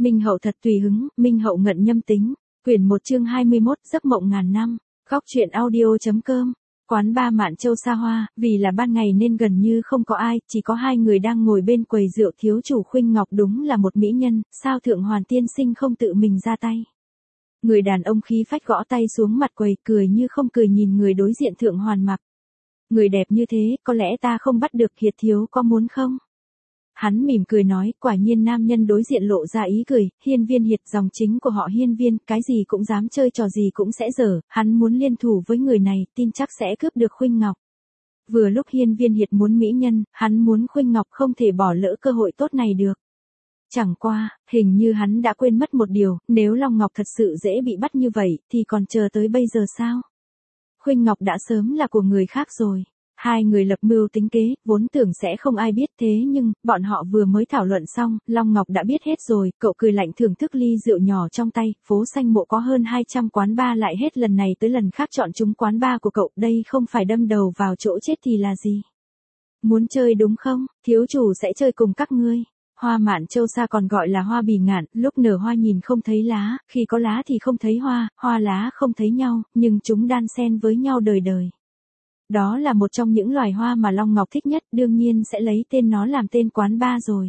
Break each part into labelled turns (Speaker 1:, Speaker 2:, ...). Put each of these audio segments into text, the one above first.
Speaker 1: Minh Hậu thật tùy hứng, Minh Hậu ngận nhâm tính. Quyển 1 chương 21, giấc mộng ngàn năm. Góc truyện audio.com. Quán ba Mạn Châu xa hoa, vì là ban ngày nên gần như không có ai, chỉ có hai người đang ngồi bên quầy rượu. Thiếu chủ Khuynh Ngọc đúng là một mỹ nhân, sao Thượng Hoàn tiên sinh không tự mình ra tay. Người đàn ông khí phách gõ tay xuống mặt quầy, cười như không cười nhìn người đối diện Thượng Hoàn mặc. Người đẹp như thế, có lẽ ta không bắt được, Hiệt thiếu có muốn không? Hắn mỉm cười nói, quả nhiên nam nhân đối diện lộ ra ý cười, Hiên Viên Hiệt dòng chính của họ Hiên Viên, cái gì cũng dám chơi, trò gì cũng sẽ dở, hắn muốn liên thủ với người này, tin chắc sẽ cướp được Khuynh Ngọc. Vừa lúc Hiên Viên Hiệt muốn mỹ nhân, hắn muốn Khuynh Ngọc không thể bỏ lỡ cơ hội tốt này được. Chẳng qua, hình như hắn đã quên mất một điều, nếu Long Ngọc thật sự dễ bị bắt như vậy, thì còn chờ tới bây giờ sao? Khuynh Ngọc đã sớm là của người khác rồi. Hai người lập mưu tính kế, vốn tưởng sẽ không ai biết, thế nhưng, bọn họ vừa mới thảo luận xong, Long Ngọc đã biết hết rồi. Cậu cười lạnh thưởng thức ly rượu nhỏ trong tay. Phố Xanh Mộ có hơn 200 quán bar, lại hết lần này tới lần khác chọn chúng quán bar của cậu, đây không phải đâm đầu vào chỗ chết thì là gì? Muốn chơi đúng không? Thiếu chủ sẽ chơi cùng các ngươi. Hoa Mạn Châu xa còn gọi là hoa bì ngạn, lúc nở hoa nhìn không thấy lá, khi có lá thì không thấy hoa, hoa lá không thấy nhau, nhưng chúng đan xen với nhau đời đời. Đó là một trong những loài hoa mà Long Ngọc thích nhất, đương nhiên sẽ lấy tên nó làm tên quán bar rồi.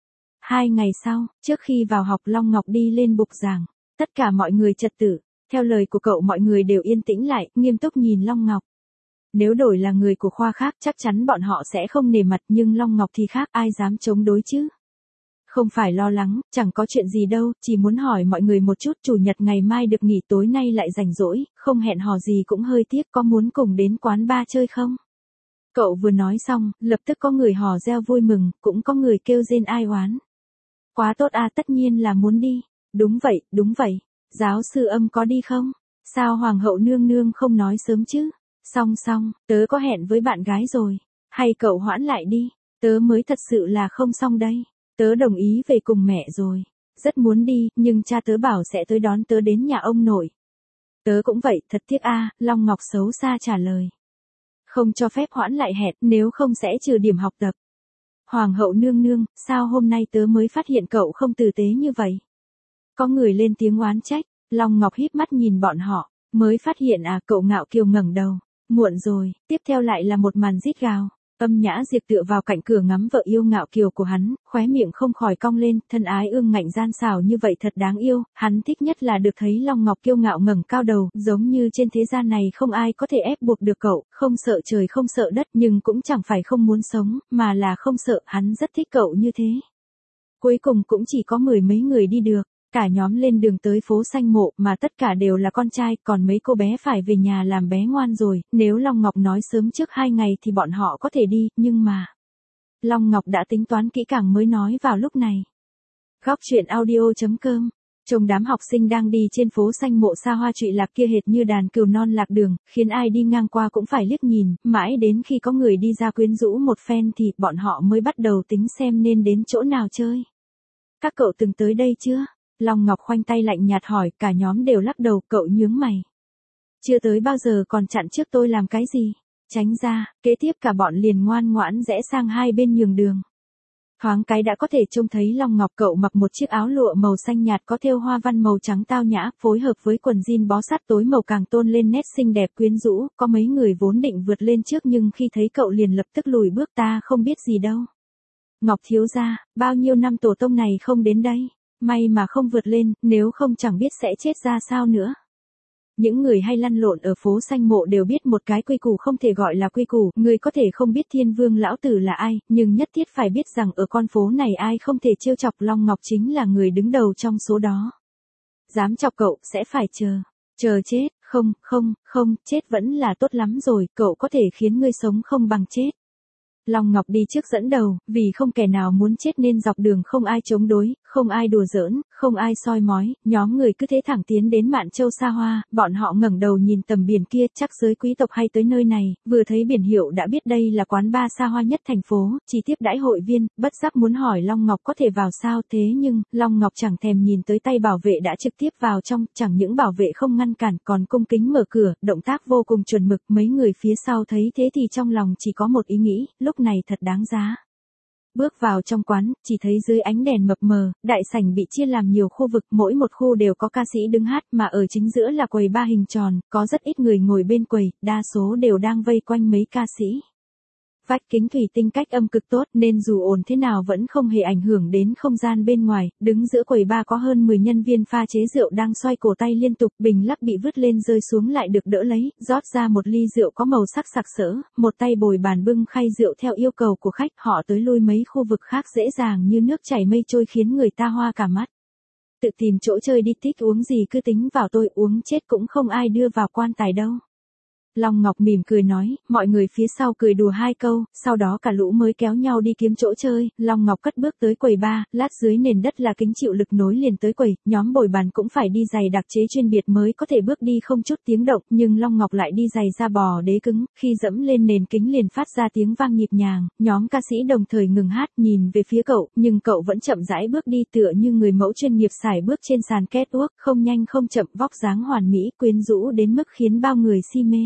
Speaker 1: 2 ngày sau, trước khi vào học, Long Ngọc đi lên bục giảng. Tất cả mọi người trật tự. Theo lời của cậu, mọi người đều yên tĩnh lại, nghiêm túc nhìn Long Ngọc. Nếu đổi là người của khoa khác chắc chắn bọn họ sẽ không nể mặt, nhưng Long Ngọc thì khác, ai dám chống đối chứ? Không phải lo lắng, chẳng có chuyện gì đâu, chỉ muốn hỏi mọi người một chút, chủ nhật ngày mai được nghỉ, tối nay lại rảnh rỗi, không hẹn hò gì cũng hơi tiếc, có muốn cùng đến quán bar chơi không? Cậu vừa nói xong, lập tức có người hò reo vui mừng, cũng có người kêu rên ai oán. Quá tốt à, tất nhiên là muốn đi. Đúng vậy, đúng vậy. Giáo sư Âm có đi không? Sao Hoàng hậu nương nương không nói sớm chứ? Xong, tớ có hẹn với bạn gái rồi. Hay cậu hoãn lại đi, tớ mới thật sự là không xong đây. Tớ đồng ý về cùng mẹ rồi. Rất muốn đi, nhưng cha tớ bảo sẽ tới đón tớ đến nhà ông nội. Tớ cũng vậy, thật tiếc a, Long Ngọc xấu xa trả lời. Không cho phép hoãn lại hẹn, nếu không sẽ trừ điểm học tập. Hoàng hậu nương nương, sao hôm nay tớ mới phát hiện cậu không tử tế như vậy? Có người lên tiếng oán trách, Long Ngọc híp mắt nhìn bọn họ, mới phát hiện à, cậu ngạo kiều ngẩng đầu. Muộn rồi, tiếp theo lại là một màn rít gào. Âm Nhã Diệp tựa vào cạnh cửa ngắm vợ yêu ngạo kiều của hắn, khóe miệng không khỏi cong lên, thân ái ương ngạnh gian xảo như vậy thật đáng yêu, hắn thích nhất là được thấy Long Ngọc kiêu ngạo ngẩng cao đầu, giống như trên thế gian này không ai có thể ép buộc được cậu, không sợ trời không sợ đất, nhưng cũng chẳng phải không muốn sống, mà là không sợ, hắn rất thích cậu như thế. Cuối cùng cũng chỉ có 10 mấy người đi được. Cả nhóm lên đường tới phố Xanh Mộ, mà tất cả đều là con trai, còn mấy cô bé phải về nhà làm bé ngoan rồi, nếu Long Ngọc nói sớm trước 2 ngày thì bọn họ có thể đi, nhưng mà... Long Ngọc đã tính toán kỹ càng mới nói vào lúc này. Góc truyện audio.com. Trông đám học sinh đang đi trên phố Xanh Mộ xa hoa trụy lạc kia hệt như đàn cừu non lạc đường, khiến ai đi ngang qua cũng phải liếc nhìn, mãi đến khi có người đi ra quyến rũ một phen thì bọn họ mới bắt đầu tính xem nên đến chỗ nào chơi. Các cậu từng tới đây chưa? Long Ngọc khoanh tay lạnh nhạt hỏi, cả nhóm đều lắc đầu, cậu nhướng mày. Chưa tới bao giờ, còn chặn trước tôi làm cái gì? Tránh ra, kế tiếp cả bọn liền ngoan ngoãn rẽ sang hai bên nhường đường. Thoáng cái đã có thể trông thấy Long Ngọc, cậu mặc một chiếc áo lụa màu xanh nhạt có thêu hoa văn màu trắng tao nhã, phối hợp với quần jean bó sát tối màu càng tôn lên nét xinh đẹp quyến rũ, có mấy người vốn định vượt lên trước nhưng khi thấy cậu liền lập tức lùi bước, ta không biết gì đâu. Ngọc thiếu gia, bao nhiêu năm tổ tông này không đến đây. May mà không vượt lên, nếu không chẳng biết sẽ chết ra sao nữa. Những người hay lăn lộn ở phố Xanh Mộ đều biết một cái quy củ không thể gọi là quy củ, người có thể không biết Thiên Vương lão tử là ai, nhưng nhất thiết phải biết rằng ở con phố này ai không thể trêu chọc, Long Ngọc chính là người đứng đầu trong số đó. Dám chọc cậu, sẽ phải chờ chết, không, chết vẫn là tốt lắm rồi, cậu có thể khiến ngươi sống không bằng chết. Long Ngọc đi trước dẫn đầu, vì không kẻ nào muốn chết nên dọc đường không ai chống đối, không ai đùa giỡn, không ai soi mói, nhóm người cứ thế thẳng tiến đến Mạn Châu xa hoa, bọn họ ngẩng đầu nhìn tầm biển kia, chắc giới quý tộc hay tới nơi này, vừa thấy biển hiệu đã biết đây là quán bar xa hoa nhất thành phố, chỉ tiếp đãi hội viên, bất giác muốn hỏi Long Ngọc có thể vào sao, thế nhưng, Long Ngọc chẳng thèm nhìn tới tay bảo vệ đã trực tiếp vào trong, chẳng những bảo vệ không ngăn cản, còn cung kính mở cửa, động tác vô cùng chuẩn mực, mấy người phía sau thấy thế thì trong lòng chỉ có một ý nghĩ, lúc này thật đáng giá. Bước vào trong quán, chỉ thấy dưới ánh đèn mập mờ, đại sảnh bị chia làm nhiều khu vực, mỗi một khu đều có ca sĩ đứng hát, mà ở chính giữa là quầy bar hình tròn, có rất ít người ngồi bên quầy, đa số đều đang vây quanh mấy ca sĩ. Vách kính thủy tinh cách âm cực tốt nên dù ồn thế nào vẫn không hề ảnh hưởng đến không gian bên ngoài, đứng giữa quầy bar có hơn 10 nhân viên pha chế rượu đang xoay cổ tay liên tục, bình lắc bị vứt lên rơi xuống lại được đỡ lấy, rót ra một ly rượu có màu sắc sặc sỡ, một tay bồi bàn bưng khay rượu theo yêu cầu của khách, họ tới lui mấy khu vực khác dễ dàng như nước chảy mây trôi khiến người ta hoa cả mắt. Tự tìm chỗ chơi đi, thích uống gì cứ tính vào, tôi uống chết cũng không ai đưa vào quan tài đâu. Long Ngọc mỉm cười nói, mọi người phía sau cười đùa hai câu, sau đó cả lũ mới kéo nhau đi kiếm chỗ chơi. Long Ngọc cất bước tới quầy bar, lát dưới nền đất là kính chịu lực nối liền tới quầy, nhóm bồi bàn cũng phải đi giày đặc chế chuyên biệt mới có thể bước đi không chút tiếng động, nhưng Long Ngọc lại đi giày da bò đế cứng, khi dẫm lên nền kính liền phát ra tiếng vang nhịp nhàng. Nhóm ca sĩ đồng thời ngừng hát, nhìn về phía cậu, nhưng cậu vẫn chậm rãi bước đi tựa như người mẫu chuyên nghiệp sải bước trên sàn catwalk, không nhanh không chậm, vóc dáng hoàn mỹ, quyến rũ đến mức khiến bao người si mê.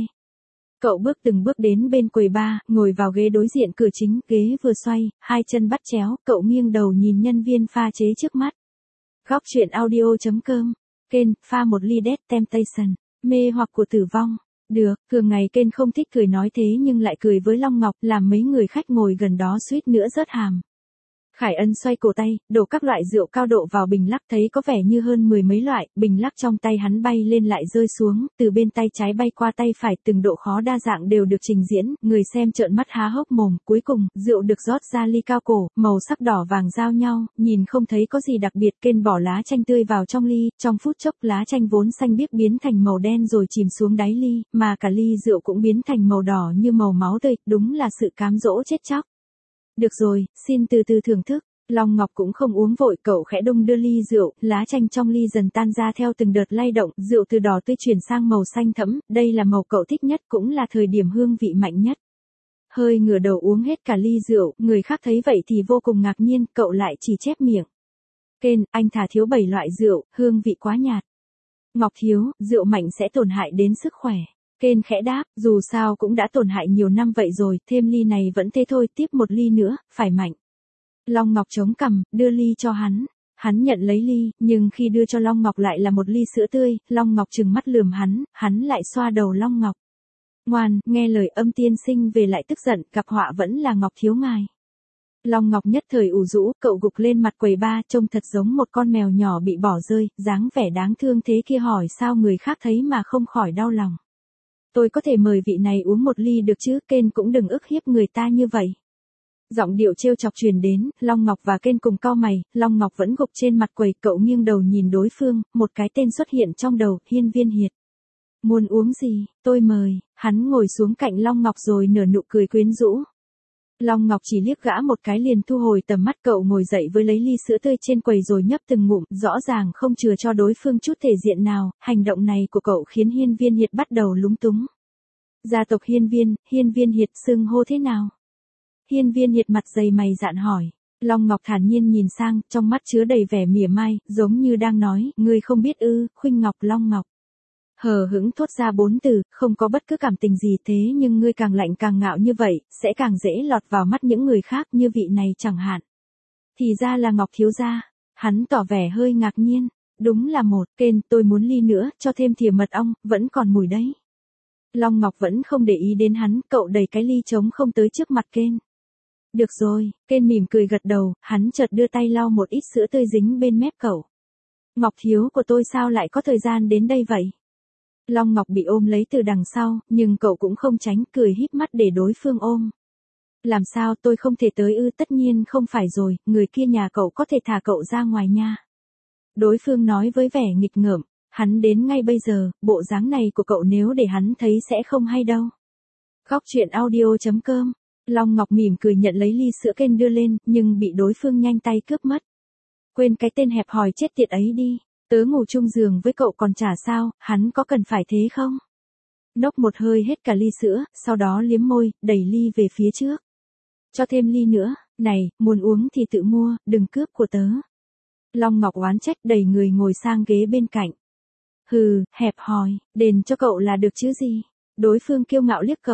Speaker 1: Cậu bước từng bước đến bên quầy bar, ngồi vào ghế đối diện cửa chính, ghế vừa xoay, hai chân bắt chéo, cậu nghiêng đầu nhìn nhân viên pha chế trước mắt. Góc truyện audio.com, Kên, pha một ly Death Temptation, mê hoặc của tử vong. Được, thường ngày Kên không thích cười nói thế nhưng lại cười với Long Ngọc, làm mấy người khách ngồi gần đó suýt nữa rớt hàm. Khải Ân xoay cổ tay, đổ các loại rượu cao độ vào bình lắc, thấy có vẻ như hơn 10 mấy loại, bình lắc trong tay hắn bay lên lại rơi xuống, từ bên tay trái bay qua tay phải, từng độ khó đa dạng đều được trình diễn, người xem trợn mắt há hốc mồm, cuối cùng, rượu được rót ra ly cao cổ, màu sắc đỏ vàng giao nhau, nhìn không thấy có gì đặc biệt, Kên bỏ lá chanh tươi vào trong ly, trong phút chốc lá chanh vốn xanh biếc biến thành màu đen rồi chìm xuống đáy ly, mà cả ly rượu cũng biến thành màu đỏ như màu máu tươi, đúng là sự cám dỗ chết chóc. Được rồi, xin từ từ thưởng thức. Long Ngọc cũng không uống vội, cậu khẽ đung đưa ly rượu, lá chanh trong ly dần tan ra theo từng đợt lay động, rượu từ đỏ tươi chuyển sang màu xanh thẫm, đây là màu cậu thích nhất cũng là thời điểm hương vị mạnh nhất. Hơi ngửa đầu uống hết cả ly rượu, người khác thấy vậy thì vô cùng ngạc nhiên, cậu lại chỉ chép miệng. Kên, anh thả thiếu 7 loại rượu, hương vị quá nhạt. Ngọc thiếu, rượu mạnh sẽ tổn hại đến sức khỏe. Kên khẽ đáp, dù sao cũng đã tổn hại nhiều năm vậy rồi, thêm ly này vẫn thế thôi, tiếp một ly nữa, phải mạnh. Long Ngọc chống cằm, đưa ly cho hắn. Hắn nhận lấy ly, nhưng khi đưa cho Long Ngọc lại là một ly sữa tươi, Long Ngọc trừng mắt lườm hắn lại xoa đầu Long Ngọc. Ngoan, nghe lời Âm tiên sinh về lại tức giận, gặp họa vẫn là Ngọc thiếu ngài. Long Ngọc nhất thời ủ rũ, cậu gục lên mặt quầy bar, trông thật giống một con mèo nhỏ bị bỏ rơi, dáng vẻ đáng thương thế kia, hỏi sao người khác thấy mà không khỏi đau lòng. Tôi có thể mời vị này uống một ly được chứ, Kên cũng đừng ức hiếp người ta như vậy. Giọng điệu trêu chọc truyền đến, Long Ngọc và Kên cùng cau mày, Long Ngọc vẫn gục trên mặt quầy, cậu nghiêng đầu nhìn đối phương, một cái tên xuất hiện trong đầu, Hiên Viên Hiệt. Muốn uống gì, tôi mời, hắn ngồi xuống cạnh Long Ngọc rồi nở nụ cười quyến rũ. Long Ngọc chỉ liếc gã một cái liền thu hồi tầm mắt, cậu ngồi dậy với lấy ly sữa tươi trên quầy rồi nhấp từng ngụm, rõ ràng không chừa cho đối phương chút thể diện nào, hành động này của cậu khiến Hiên Viên Hiệt bắt đầu lúng túng. Gia tộc Hiên Viên Hiệt xưng hô thế nào? Hiên Viên Hiệt mặt dày mày dạn hỏi. Long Ngọc thản nhiên nhìn sang, trong mắt chứa đầy vẻ mỉa mai, giống như đang nói, ngươi không biết ư, Khuynh Ngọc Long Ngọc. Hờ hững thốt ra 4 từ, không có bất cứ cảm tình gì, thế nhưng ngươi càng lạnh càng ngạo như vậy, sẽ càng dễ lọt vào mắt những người khác, như vị này chẳng hạn. Thì ra là Ngọc thiếu gia. Hắn tỏ vẻ hơi ngạc nhiên. Đúng là một, Kên, tôi muốn ly nữa, cho thêm thìa mật ong, vẫn còn mùi đấy. Long Ngọc vẫn không để ý đến hắn, cậu đẩy cái ly trống không tới trước mặt Kên. Được rồi, Kên mỉm cười gật đầu, hắn chợt đưa tay lau một ít sữa tươi dính bên mép cậu. Ngọc thiếu của tôi sao lại có thời gian đến đây vậy? Long Ngọc bị ôm lấy từ đằng sau, nhưng cậu cũng không tránh, cười híp mắt để đối phương ôm. Làm sao, tôi không thể tới ư? Tất nhiên không phải rồi, người kia nhà cậu có thể thả cậu ra ngoài nha. Đối phương nói với vẻ nghịch ngợm, hắn đến ngay bây giờ, bộ dáng này của cậu nếu để hắn thấy sẽ không hay đâu. Góc truyện audio.com, Long Ngọc mỉm cười nhận lấy ly sữa Kên đưa lên, nhưng bị đối phương nhanh tay cướp mất. Quên cái tên hẹp hòi chết tiệt ấy đi. Tớ ngủ chung giường với cậu còn chả sao, hắn có cần phải thế không? Nốc một hơi hết cả ly sữa, sau đó liếm môi, đẩy ly về phía trước. Cho thêm ly nữa, này, muốn uống thì tự mua, đừng cướp của tớ. Long Ngọc oán trách đẩy người ngồi sang ghế bên cạnh. Hừ, hẹp hòi, đền cho cậu là được chứ gì. Đối phương kiêu ngạo liếc cậu.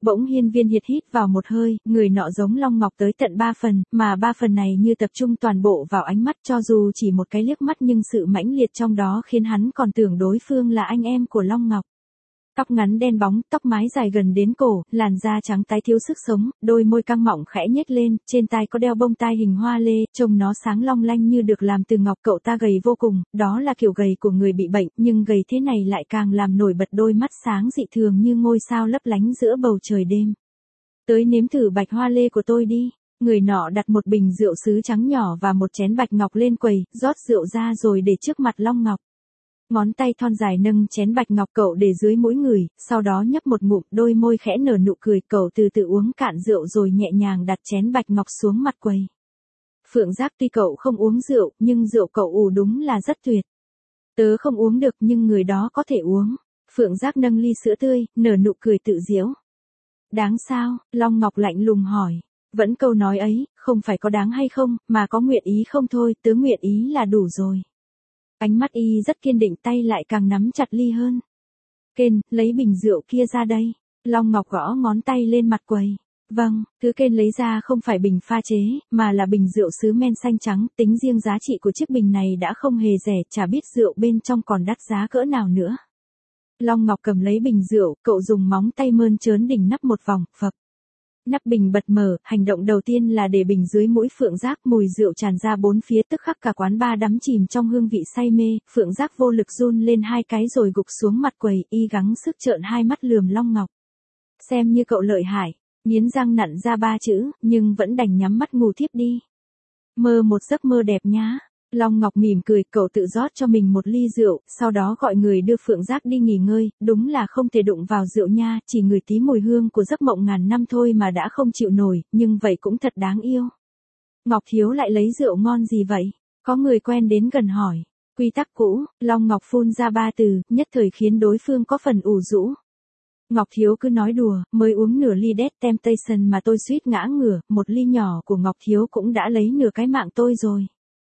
Speaker 1: Bỗng Hiên Viên Hiệt hít vào một hơi, người nọ giống Long Ngọc tới tận 3 phần, mà 3 phần này như tập trung toàn bộ vào ánh mắt, cho dù chỉ một cái liếc mắt nhưng sự mãnh liệt trong đó khiến hắn còn tưởng đối phương là anh em của Long Ngọc. Tóc ngắn đen bóng, tóc mái dài gần đến cổ, làn da trắng tái thiếu sức sống, đôi môi căng mọng khẽ nhếch lên, trên tai có đeo bông tai hình hoa lê, trông nó sáng long lanh như được làm từ ngọc. Cậu ta gầy vô cùng, đó là kiểu gầy của người bị bệnh, nhưng gầy thế này lại càng làm nổi bật đôi mắt sáng dị thường như ngôi sao lấp lánh giữa bầu trời đêm. Tới nếm thử bạch hoa lê của tôi đi. Người nọ đặt một bình rượu sứ trắng nhỏ và một chén bạch ngọc lên quầy, rót rượu ra rồi để trước mặt Long Ngọc. Ngón tay thon dài nâng chén bạch ngọc cậu để dưới mũi người, sau đó nhấp một ngụm, đôi môi khẽ nở nụ cười. Cậu từ từ uống cạn rượu rồi nhẹ nhàng đặt chén bạch ngọc xuống mặt quầy. Phượng Giác, tuy cậu không uống rượu, nhưng rượu cậu ủ đúng là rất tuyệt. Tớ không uống được nhưng người đó có thể uống. Phượng Giác nâng ly sữa tươi, nở nụ cười tự giễu. Đáng sao? Long Ngọc lạnh lùng hỏi. Vẫn câu nói ấy, không phải có đáng hay không, mà có nguyện ý không thôi, tớ nguyện ý là đủ rồi. Ánh mắt y rất kiên định, tay lại càng nắm chặt ly hơn. Kên, lấy bình rượu kia ra đây. Long Ngọc gõ ngón tay lên mặt quầy. Vâng, thứ Kên lấy ra không phải bình pha chế, mà là bình rượu sứ men xanh trắng. Tính riêng giá trị của chiếc bình này đã không hề rẻ, chả biết rượu bên trong còn đắt giá cỡ nào nữa. Long Ngọc cầm lấy bình rượu, cậu dùng móng tay mơn trớn đỉnh nắp một vòng, phập. Nắp bình bật mở, hành động đầu tiên là để bình dưới mũi Phượng Giác, mùi rượu tràn ra bốn phía, tức khắc cả quán bar đắm chìm trong hương vị say mê. Phượng Giác vô lực run lên hai cái rồi gục xuống mặt quầy, y gắng sức trợn hai mắt lườm Long Ngọc. Xem như cậu lợi hại, nghiến răng nặn ra 3 chữ, nhưng vẫn đành nhắm mắt ngủ thiếp đi. Mơ một giấc mơ đẹp nhá. Long Ngọc mỉm cười, cậu tự rót cho mình một ly rượu, sau đó gọi người đưa Phượng Giác đi nghỉ ngơi. Đúng là không thể đụng vào rượu nha, chỉ ngửi tí mùi hương của giấc mộng ngàn năm thôi mà đã không chịu nổi, nhưng vậy cũng thật đáng yêu. Ngọc Thiếu lại lấy rượu ngon gì vậy? Có người quen đến gần hỏi. Quy tắc cũ. Long Ngọc phun ra 3 từ, nhất thời khiến đối phương có phần ủ rũ. Ngọc Thiếu cứ nói đùa, mới uống nửa ly Death Temptation mà tôi suýt ngã ngửa, một ly nhỏ của Ngọc Thiếu cũng đã lấy nửa cái mạng tôi rồi.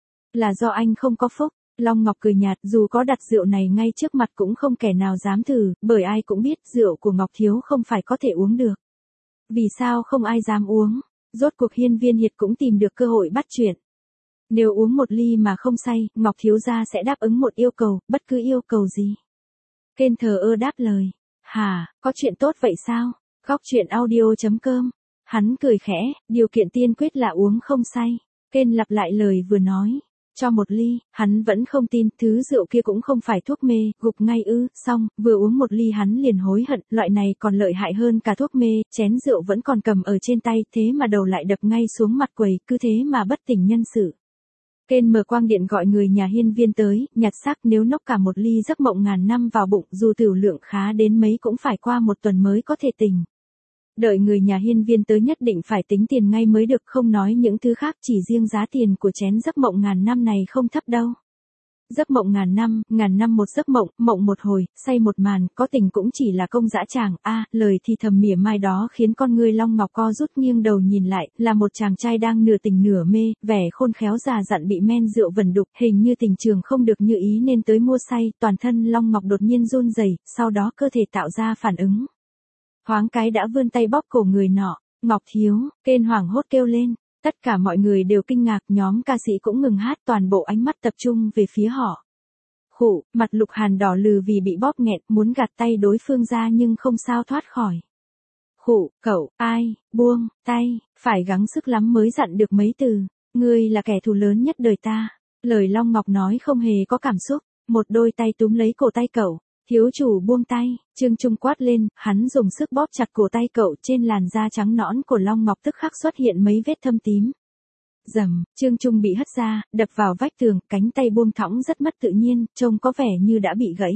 Speaker 1: Là do anh không có phúc. Long Ngọc cười nhạt, dù có đặt rượu này ngay trước mặt cũng không kẻ nào dám thử, bởi ai cũng biết rượu của Ngọc Thiếu không phải có thể uống được. Vì sao không ai dám uống? Rốt cuộc Hiên Viên Hiệt cũng tìm được cơ hội bắt chuyện. Nếu uống một ly mà không say, Ngọc Thiếu gia sẽ đáp ứng một yêu cầu, bất cứ yêu cầu gì. Kên thờ ơ đáp lời. Hả, có chuyện tốt vậy sao? Góc truyện audio.com. Hắn cười khẽ, điều kiện tiên quyết là uống không say. Kên lặp lại lời vừa nói. Cho một ly, hắn vẫn không tin, thứ rượu kia cũng không phải thuốc mê, gục ngay ư. Xong, vừa uống một ly hắn liền hối hận, loại này còn lợi hại hơn cả thuốc mê. Chén rượu vẫn còn cầm ở trên tay, thế mà đầu lại đập ngay xuống mặt quầy, cứ thế mà bất tỉnh nhân sự. Kên mở quang điện gọi người nhà Hiên Viên tới, nhặt xác. Nếu nốc cả một ly giấc mộng ngàn năm vào bụng, dù tửu lượng khá đến mấy cũng phải qua một tuần mới có thể tỉnh. Đợi người nhà Hiên Viên tới nhất định phải tính tiền ngay mới được, không nói những thứ khác, chỉ riêng giá tiền của chén giấc mộng ngàn năm này không thấp đâu. Giấc mộng ngàn năm một giấc mộng, mộng một hồi, say một màn, có tình cũng chỉ là công dã tràng. Lời thì thầm mỉa mai đó khiến con ngươi Long Ngọc co rút, nghiêng đầu nhìn lại, là một chàng trai đang nửa tỉnh nửa mê, vẻ khôn khéo già dặn bị men rượu vẩn đục, hình như tình trường không được như ý nên tới mua say. Toàn thân Long Ngọc đột nhiên run rẩy, sau đó cơ thể tạo ra phản ứng. Thoáng cái đã vươn tay bóp cổ người nọ. Ngọc Thiếu, Kên hoảng hốt kêu lên. Tất cả mọi người đều kinh ngạc, nhóm ca sĩ cũng ngừng hát, toàn bộ ánh mắt tập trung về phía họ. Khụ, mặt Lục Hàn đỏ lừ vì bị bóp nghẹn, muốn gạt tay đối phương ra nhưng không sao thoát khỏi. Khụ, cậu, ai, buông, tay, phải gắng sức lắm mới dặn được mấy từ. Ngươi là kẻ thù lớn nhất đời ta. Lời Long Ngọc nói không hề có cảm xúc, một đôi tay túm lấy cổ tay cậu. Thiếu chủ buông tay, Trương Trung quát lên, hắn dùng sức bóp chặt cổ tay cậu, trên làn da trắng nõn của Long Ngọc tức khắc xuất hiện mấy vết thâm tím. Rầm, Trương Trung bị hất ra, đập vào vách tường, cánh tay buông thõng rất mất tự nhiên, trông có vẻ như đã bị gãy.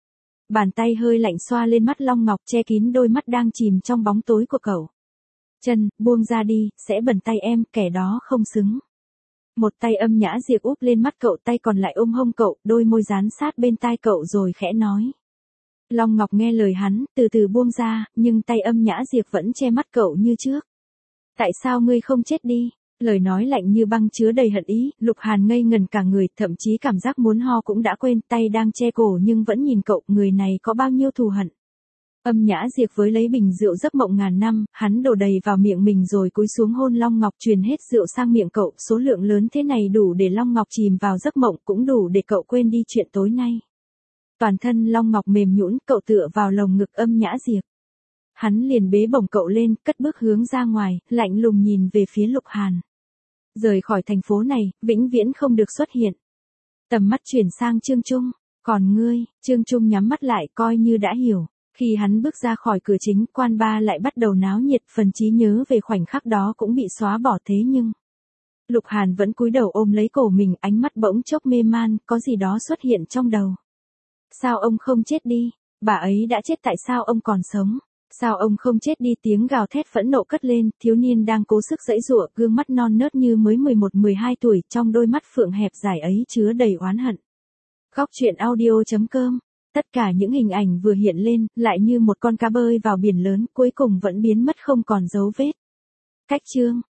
Speaker 1: Bàn tay hơi lạnh xoa lên mắt Long Ngọc, che kín đôi mắt đang chìm trong bóng tối của cậu. Chân, buông ra đi, sẽ bẩn tay em, kẻ đó không xứng. Một tay âm nhã diệc úp lên mắt cậu, tay còn lại ôm hông cậu, đôi môi dán sát bên tai cậu rồi khẽ nói. Long Ngọc nghe lời hắn, từ từ buông ra, nhưng tay âm nhã diệc vẫn che mắt cậu như trước. Tại sao ngươi không chết đi? Lời nói lạnh như băng chứa đầy hận ý, Lục Hàn ngây ngần cả người, thậm chí cảm giác muốn ho cũng đã quên, tay đang che cổ nhưng vẫn nhìn cậu, người này có bao nhiêu thù hận. Âm Nhã Diệp với lấy bình rượu giấc mộng ngàn năm, hắn đổ đầy vào miệng mình rồi cúi xuống hôn Long Ngọc, truyền hết rượu sang miệng cậu, số lượng lớn thế này đủ để Long Ngọc chìm vào giấc mộng, cũng đủ để cậu quên đi chuyện tối nay. Toàn thân Long Ngọc mềm nhũn, cậu tựa vào lồng ngực Âm Nhã Diệp. Hắn liền bế bổng cậu lên, cất bước hướng ra ngoài, lạnh lùng nhìn về phía Lục Hàn. Rời khỏi thành phố này, vĩnh viễn không được xuất hiện. Tầm mắt chuyển sang Trương Trung, còn ngươi, Trương Trung nhắm mắt lại coi như đã hiểu. Khi hắn bước ra khỏi cửa chính, Quan Ba lại bắt đầu náo nhiệt, phần trí nhớ về khoảnh khắc đó cũng bị xóa bỏ, thế nhưng Lục Hàn vẫn cúi đầu ôm lấy cổ mình, ánh mắt bỗng chốc mê man, có gì đó xuất hiện trong đầu. Sao ông không chết đi? Bà ấy đã chết, tại sao ông còn sống? Sao ông không chết đi? Tiếng gào thét phẫn nộ cất lên, thiếu niên đang cố sức giãy giụa, gương mắt non nớt như mới 11-12 tuổi, trong đôi mắt phượng hẹp dài ấy chứa đầy oán hận. Góc truyện audio.com. Tất cả những hình ảnh vừa hiện lên, lại như một con cá bơi vào biển lớn, cuối cùng vẫn biến mất không còn dấu vết. Cách chương